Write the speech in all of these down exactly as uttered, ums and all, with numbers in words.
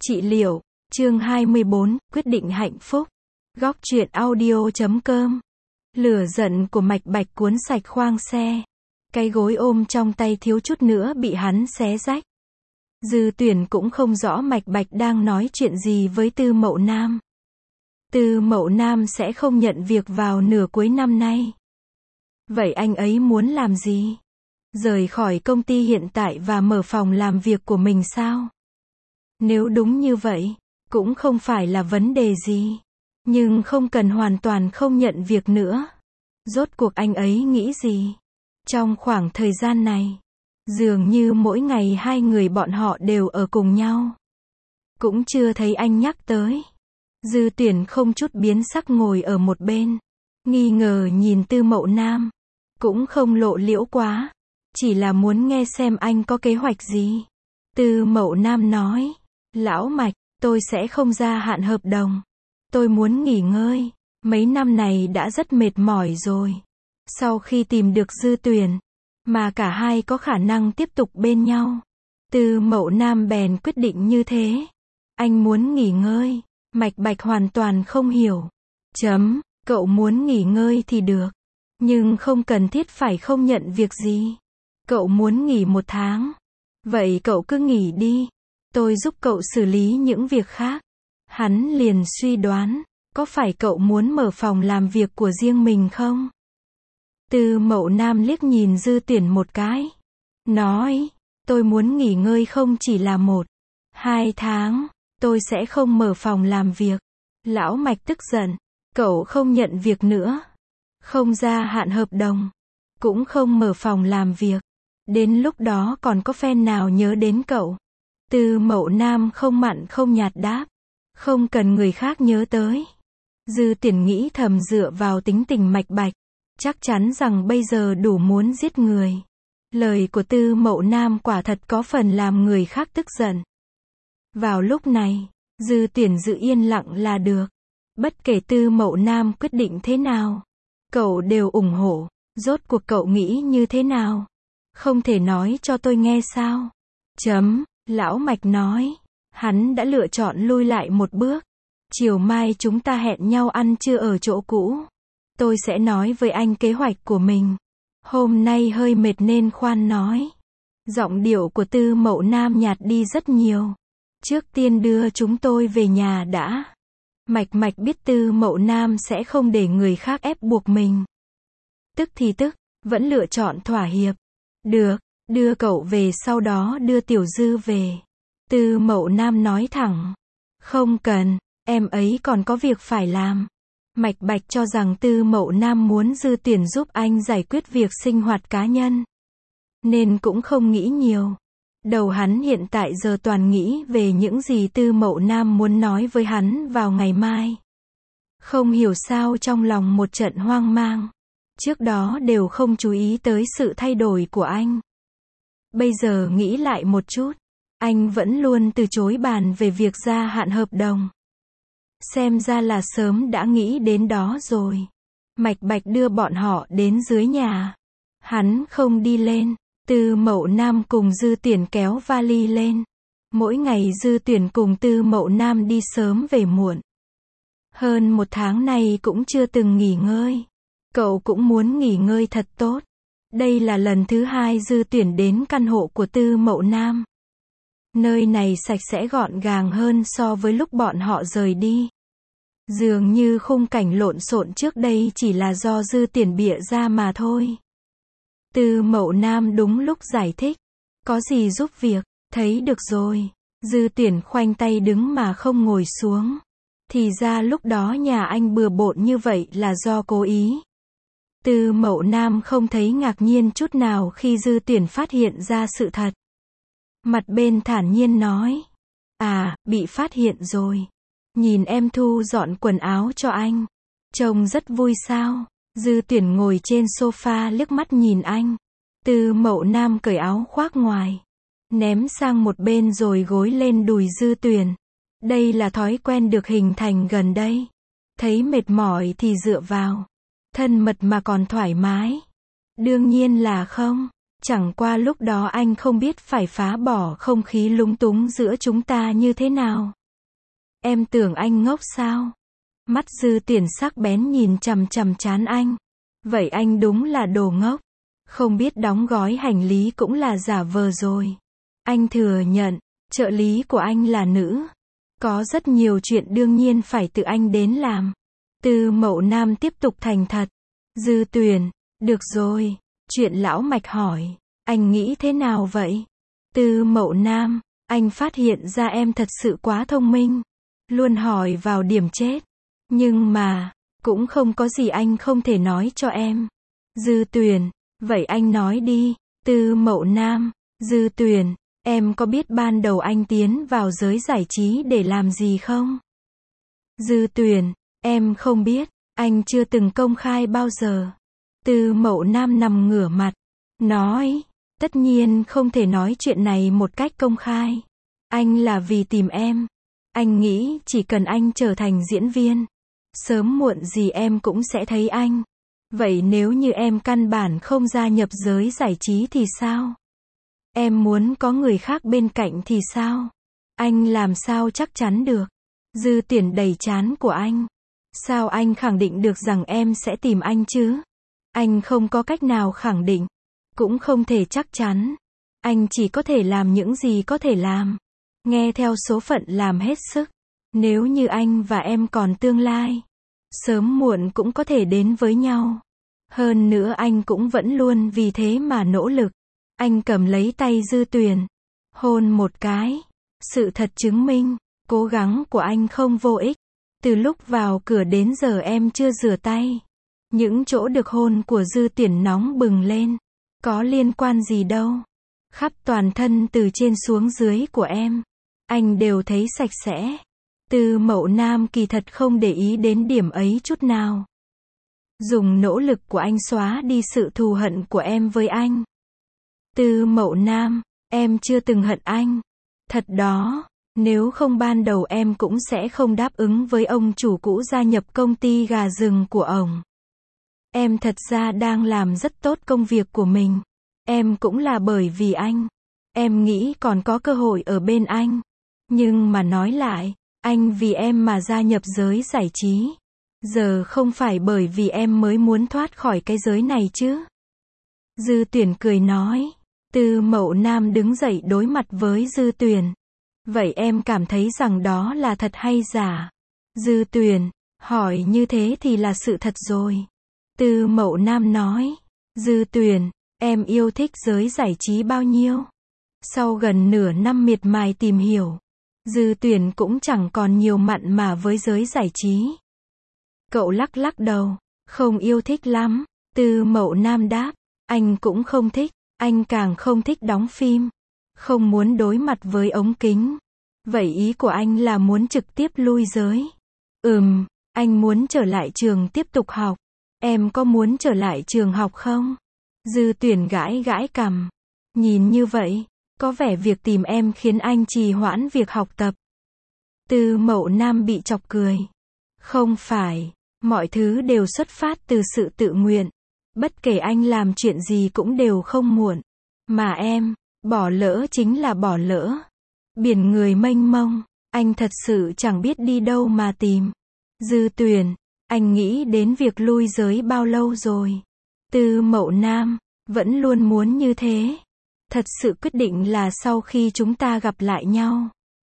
Trị liệu, chương hai mươi bốn, quyết định hạnh phúc. Góc truyện audio chấm com. Lửa giận của Mạch Bạch cuốn sạch khoang xe. Cái gối ôm trong tay thiếu chút nữa bị hắn xé rách. Dư Tuyển cũng không rõ Mạch Bạch đang nói chuyện gì với Tư Mậu Nam. Tư Mậu Nam sẽ không nhận việc vào nửa cuối năm nay. Vậy anh ấy muốn làm gì? Rời khỏi công ty hiện tại và mở phòng làm việc của mình sao? Nếu đúng như vậy, cũng không phải là vấn đề gì. Nhưng không cần hoàn toàn không nhận việc nữa. Rốt cuộc anh ấy nghĩ gì? Trong khoảng thời gian này, dường như mỗi ngày hai người bọn họ đều ở cùng nhau. Cũng chưa thấy anh nhắc tới. Dư Tuyển không chút biến sắc ngồi ở một bên. Nghi ngờ nhìn Tư Mậu Nam. Cũng không lộ liễu quá. Chỉ là muốn nghe xem anh có kế hoạch gì. Tư Mậu Nam nói. Lão Mạch, tôi sẽ không gia hạn hợp đồng. Tôi muốn nghỉ ngơi. Mấy năm này đã rất mệt mỏi rồi. Sau khi tìm được Dư Tuyển, mà cả hai có khả năng tiếp tục bên nhau, Tư Mậu Nam bèn quyết định như thế. Anh muốn nghỉ ngơi. Mạch Bạch hoàn toàn không hiểu. Chấm, cậu muốn nghỉ ngơi thì được. Nhưng không cần thiết phải không nhận việc gì. Cậu muốn nghỉ một tháng. Vậy cậu cứ nghỉ đi. Tôi giúp cậu xử lý những việc khác. Hắn liền suy đoán, có phải cậu muốn mở phòng làm việc của riêng mình không? Tư Mậu Nam liếc nhìn Dư Tuyển một cái. Nói, tôi muốn nghỉ ngơi không chỉ là một, hai tháng. Tôi sẽ không mở phòng làm việc. Lão Mạch tức giận. Cậu không nhận việc nữa. Không gia hạn hợp đồng. Cũng không mở phòng làm việc. Đến lúc đó còn có fan nào nhớ đến cậu? Tư Mậu Nam không mặn không nhạt đáp. Không cần người khác nhớ tới. Dư Tuyển nghĩ thầm dựa vào tính tình Mạch Bạch. Chắc chắn rằng bây giờ đủ muốn giết người. Lời của Tư Mậu Nam quả thật có phần làm người khác tức giận. Vào lúc này, Dư Tuyển giữ yên lặng là được. Bất kể Tư Mậu Nam quyết định thế nào, cậu đều ủng hộ. Rốt cuộc cậu nghĩ như thế nào? Không thể nói cho tôi nghe sao? Chấm, Lão Mạch nói. Hắn đã lựa chọn lui lại một bước. Chiều mai chúng ta hẹn nhau ăn trưa ở chỗ cũ. Tôi sẽ nói với anh kế hoạch của mình. Hôm nay hơi mệt nên khoan nói. Giọng điệu của Tư Mậu Nam nhạt đi rất nhiều. Trước tiên đưa chúng tôi về nhà đã. Mạch Mạch biết Tư Mậu Nam sẽ không để người khác ép buộc mình. Tức thì tức, vẫn lựa chọn thỏa hiệp. Được, đưa cậu về sau đó đưa Tiểu Dư về. Tư Mậu Nam nói thẳng. Không cần, em ấy còn có việc phải làm. Mạch Bạch cho rằng Tư Mậu Nam muốn Dư Tuyển giúp anh giải quyết việc sinh hoạt cá nhân. Nên cũng không nghĩ nhiều. Đầu hắn hiện tại giờ toàn nghĩ về những gì Tư Mậu Nam muốn nói với hắn vào ngày mai. Không hiểu sao trong lòng một trận hoang mang. Trước đó đều không chú ý tới sự thay đổi của anh. Bây giờ nghĩ lại một chút. Anh vẫn luôn từ chối bàn về việc gia hạn hợp đồng. Xem ra là sớm đã nghĩ đến đó rồi. Mạch Bạch đưa bọn họ đến dưới nhà. Hắn không đi lên. Tư Mậu Nam cùng Dư Tuyển kéo vali lên. Mỗi ngày Dư Tuyển cùng Tư Mậu Nam đi sớm về muộn. Hơn một tháng nay cũng chưa từng nghỉ ngơi. Cậu cũng muốn nghỉ ngơi thật tốt. Đây là lần thứ hai Dư Tuyển đến căn hộ của Tư Mậu Nam. Nơi này sạch sẽ gọn gàng hơn so với lúc bọn họ rời đi. Dường như khung cảnh lộn xộn trước đây chỉ là do Dư Tuyển bịa ra mà thôi. Tư Mậu Nam đúng lúc giải thích. Có gì giúp việc, thấy được rồi. Dư Tuyển khoanh tay đứng mà không ngồi xuống. Thì ra lúc đó nhà anh bừa bộn như vậy là do cố ý. Tư Mậu Nam không thấy ngạc nhiên chút nào khi Dư Tuyển phát hiện ra sự thật. Mặt bên thản nhiên nói. À, bị phát hiện rồi. Nhìn em thu dọn quần áo cho anh. Trông rất vui sao? Dư Tuyển ngồi trên sofa liếc mắt nhìn anh. Tư Mậu Nam cởi áo khoác ngoài. Ném sang một bên rồi gối lên đùi Dư Tuyển. Đây là thói quen được hình thành gần đây. Thấy mệt mỏi thì dựa vào. Thân mật mà còn thoải mái. Đương nhiên là không. Chẳng qua lúc đó anh không biết phải phá bỏ không khí lúng túng giữa chúng ta như thế nào. Em tưởng anh ngốc sao? Mắt Dư Tuyển sắc bén nhìn chằm chằm trán anh. Vậy anh đúng là đồ ngốc. Không biết đóng gói hành lý cũng là giả vờ rồi. Anh thừa nhận, trợ lý của anh là nữ. Có rất nhiều chuyện đương nhiên phải tự anh đến làm. Tư Mậu Nam tiếp tục thành thật. Dư Tuyển, được rồi. Chuyện lão Mạch hỏi, anh nghĩ thế nào vậy? Tư Mậu Nam, anh phát hiện ra em thật sự quá thông minh. Luôn hỏi vào điểm chết. Nhưng mà, cũng không có gì anh không thể nói cho em. Dư Tuyển, vậy anh nói đi. Tư Mậu Nam, Dư Tuyển, em có biết ban đầu anh tiến vào giới giải trí để làm gì không? Dư Tuyển, em không biết, anh chưa từng công khai bao giờ. Tư Mậu Nam nằm ngửa mặt, nói, tất nhiên không thể nói chuyện này một cách công khai. Anh là vì tìm em. Anh nghĩ chỉ cần anh trở thành diễn viên, sớm muộn gì em cũng sẽ thấy anh. Vậy nếu như em căn bản không gia nhập giới giải trí thì sao? Em muốn có người khác bên cạnh thì sao? Anh làm sao chắc chắn được? Dư Tuyển đầy trán của anh. Sao anh khẳng định được rằng em sẽ tìm anh chứ? Anh không có cách nào khẳng định. Cũng không thể chắc chắn. Anh chỉ có thể làm những gì có thể làm. Nghe theo số phận làm hết sức. Nếu như anh và em còn tương lai, sớm muộn cũng có thể đến với nhau. Hơn nữa anh cũng vẫn luôn vì thế mà nỗ lực. Anh cầm lấy tay Dư Tuyển, hôn một cái. Sự thật chứng minh, cố gắng của anh không vô ích. Từ lúc vào cửa đến giờ em chưa rửa tay. Những chỗ được hôn của Dư Tuyển nóng bừng lên. Có liên quan gì đâu. Khắp toàn thân từ trên xuống dưới của em, anh đều thấy sạch sẽ. Tư Mậu Nam kỳ thật không để ý đến điểm ấy chút nào. Dùng nỗ lực của anh xóa đi sự thù hận của em với anh. Tư Mậu Nam, em chưa từng hận anh. Thật đó, nếu không ban đầu em cũng sẽ không đáp ứng với ông chủ cũ gia nhập công ty gà rừng của ổng. Em thật ra đang làm rất tốt công việc của mình. Em cũng là bởi vì anh. Em nghĩ còn có cơ hội ở bên anh. Nhưng mà nói lại, anh vì em mà gia nhập giới giải trí. Giờ không phải bởi vì em mới muốn thoát khỏi cái giới này chứ? Dư Tuyển cười nói. Tư Mậu Nam đứng dậy đối mặt với Dư Tuyển. Vậy em cảm thấy rằng đó là thật hay giả? Dư Tuyển, hỏi như thế thì là sự thật rồi. Tư Mậu Nam nói. Dư Tuyển, em yêu thích giới giải trí bao nhiêu? Sau gần nửa năm miệt mài tìm hiểu, Dư Tuyển cũng chẳng còn nhiều mặn mà với giới giải trí. Cậu lắc lắc đầu, không yêu thích lắm. Tư Mậu Nam đáp, anh cũng không thích, anh càng không thích đóng phim, không muốn đối mặt với ống kính. Vậy ý của anh là muốn trực tiếp lui giới? Ừm, anh muốn trở lại trường tiếp tục học. Em có muốn trở lại trường học không? Dư Tuyển gãi gãi cằm. Nhìn như vậy, có vẻ việc tìm em khiến anh trì hoãn việc học tập. Tư Mậu Nam bị chọc cười. Không phải, mọi thứ đều xuất phát từ sự tự nguyện. Bất kể anh làm chuyện gì cũng đều không muộn. Mà em, bỏ lỡ chính là bỏ lỡ. Biển người mênh mông, anh thật sự chẳng biết đi đâu mà tìm. Dư Tuyển, anh nghĩ đến việc lui giới bao lâu rồi? Tư Mậu Nam, vẫn luôn muốn như thế. Thật sự quyết định là sau khi chúng ta gặp lại nhau.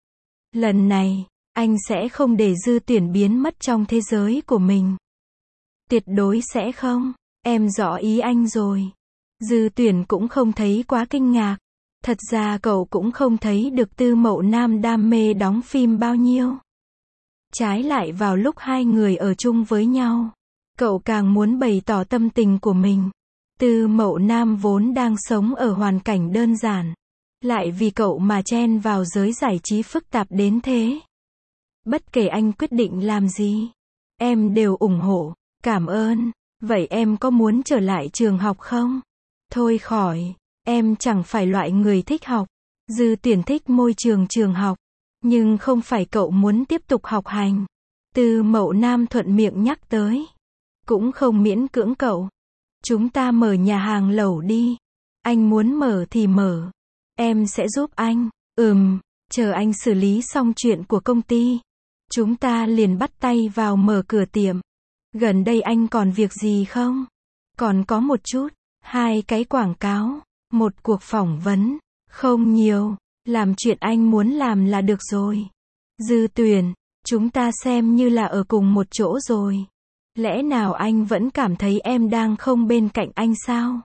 Lần này, anh sẽ không để Dư Tuyển biến mất trong thế giới của mình. Tuyệt đối sẽ không. Em rõ ý anh rồi. Dư Tuyển cũng không thấy quá kinh ngạc. Thật ra cậu cũng không thấy được Tư Mậu Nam đam mê đóng phim bao nhiêu. Trái lại vào lúc hai người ở chung với nhau, cậu càng muốn bày tỏ tâm tình của mình. Tư Mậu Nam vốn đang sống ở hoàn cảnh đơn giản, lại vì cậu mà chen vào giới giải trí phức tạp đến thế. Bất kể anh quyết định làm gì, em đều ủng hộ. Cảm ơn. Vậy em có muốn trở lại trường học không? Thôi khỏi, em chẳng phải loại người thích học. Dư Tuyển thích môi trường trường học, nhưng không phải cậu muốn tiếp tục học hành. Tư Mậu Nam thuận miệng nhắc tới. Cũng không miễn cưỡng cậu. Chúng ta mở nhà hàng lẩu đi. Anh muốn mở thì mở. Em sẽ giúp anh. Ừm, chờ anh xử lý xong chuyện của công ty. Chúng ta liền bắt tay vào mở cửa tiệm. Gần đây anh còn việc gì không? Còn có một chút. Hai cái quảng cáo. Một cuộc phỏng vấn. Không nhiều. Làm chuyện anh muốn làm là được rồi. Dư Tuyển, chúng ta xem như là ở cùng một chỗ rồi. Lẽ nào anh vẫn cảm thấy em đang không bên cạnh anh sao?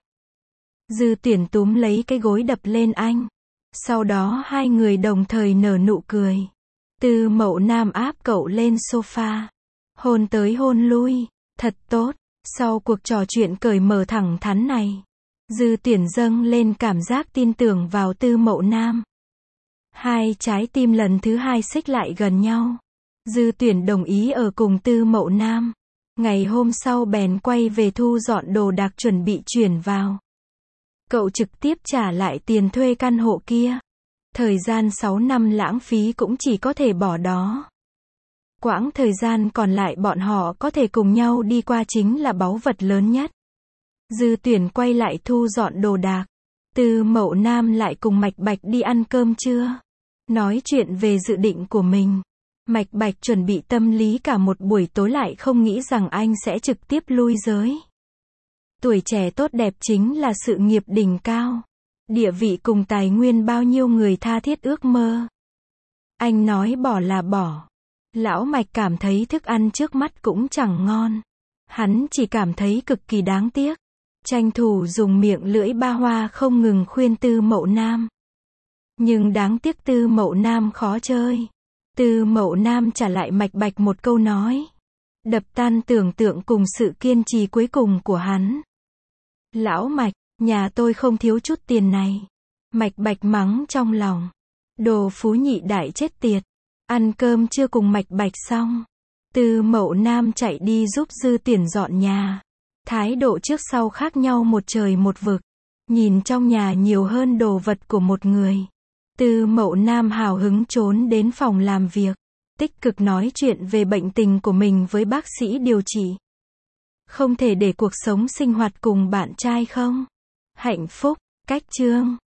Dư Tuyển túm lấy cái gối đập lên anh. Sau đó hai người đồng thời nở nụ cười. Tư Mậu Nam áp cậu lên sofa. Hôn tới hôn lui. Thật tốt. Sau cuộc trò chuyện cởi mở thẳng thắn này, Dư Tuyển dâng lên cảm giác tin tưởng vào Tư Mậu Nam. Hai trái tim lần thứ hai xích lại gần nhau. Dư Tuyển đồng ý ở cùng Tư Mậu Nam. Ngày hôm sau bèn quay về thu dọn đồ đạc chuẩn bị chuyển vào. Cậu trực tiếp trả lại tiền thuê căn hộ kia. Thời gian sáu năm lãng phí cũng chỉ có thể bỏ đó. Quãng thời gian còn lại bọn họ có thể cùng nhau đi qua chính là báu vật lớn nhất. Dư Tuyển quay lại thu dọn đồ đạc. Tư Mậu Nam lại cùng Mạch Bạch đi ăn cơm trưa. Nói chuyện về dự định của mình. Mạch Bạch chuẩn bị tâm lý cả một buổi tối lại không nghĩ rằng anh sẽ trực tiếp lui giới. Tuổi trẻ tốt đẹp chính là sự nghiệp đỉnh cao. Địa vị cùng tài nguyên bao nhiêu người tha thiết ước mơ. Anh nói bỏ là bỏ. Lão Mạch cảm thấy thức ăn trước mắt cũng chẳng ngon. Hắn chỉ cảm thấy cực kỳ đáng tiếc. Tranh thủ dùng miệng lưỡi ba hoa không ngừng khuyên Tư Mậu Nam. Nhưng đáng tiếc Tư Mậu Nam khó chơi. Tư Mậu Nam trả lại Mạch Bạch một câu nói. Đập tan tưởng tượng cùng sự kiên trì cuối cùng của hắn. Lão Mạch, nhà tôi không thiếu chút tiền này. Mạch Bạch mắng trong lòng. Đồ phú nhị đại chết tiệt. Ăn cơm chưa cùng Mạch Bạch xong. Tư Mậu Nam chạy đi giúp Dư Tuyển dọn nhà. Thái độ trước sau khác nhau một trời một vực. Nhìn trong nhà nhiều hơn đồ vật của một người. Tư Mậu Nam hào hứng trốn đến phòng làm việc. Tích cực nói chuyện về bệnh tình của mình với bác sĩ điều trị. Không thể để cuộc sống sinh hoạt cùng bạn trai không? Hạnh phúc, cách chương.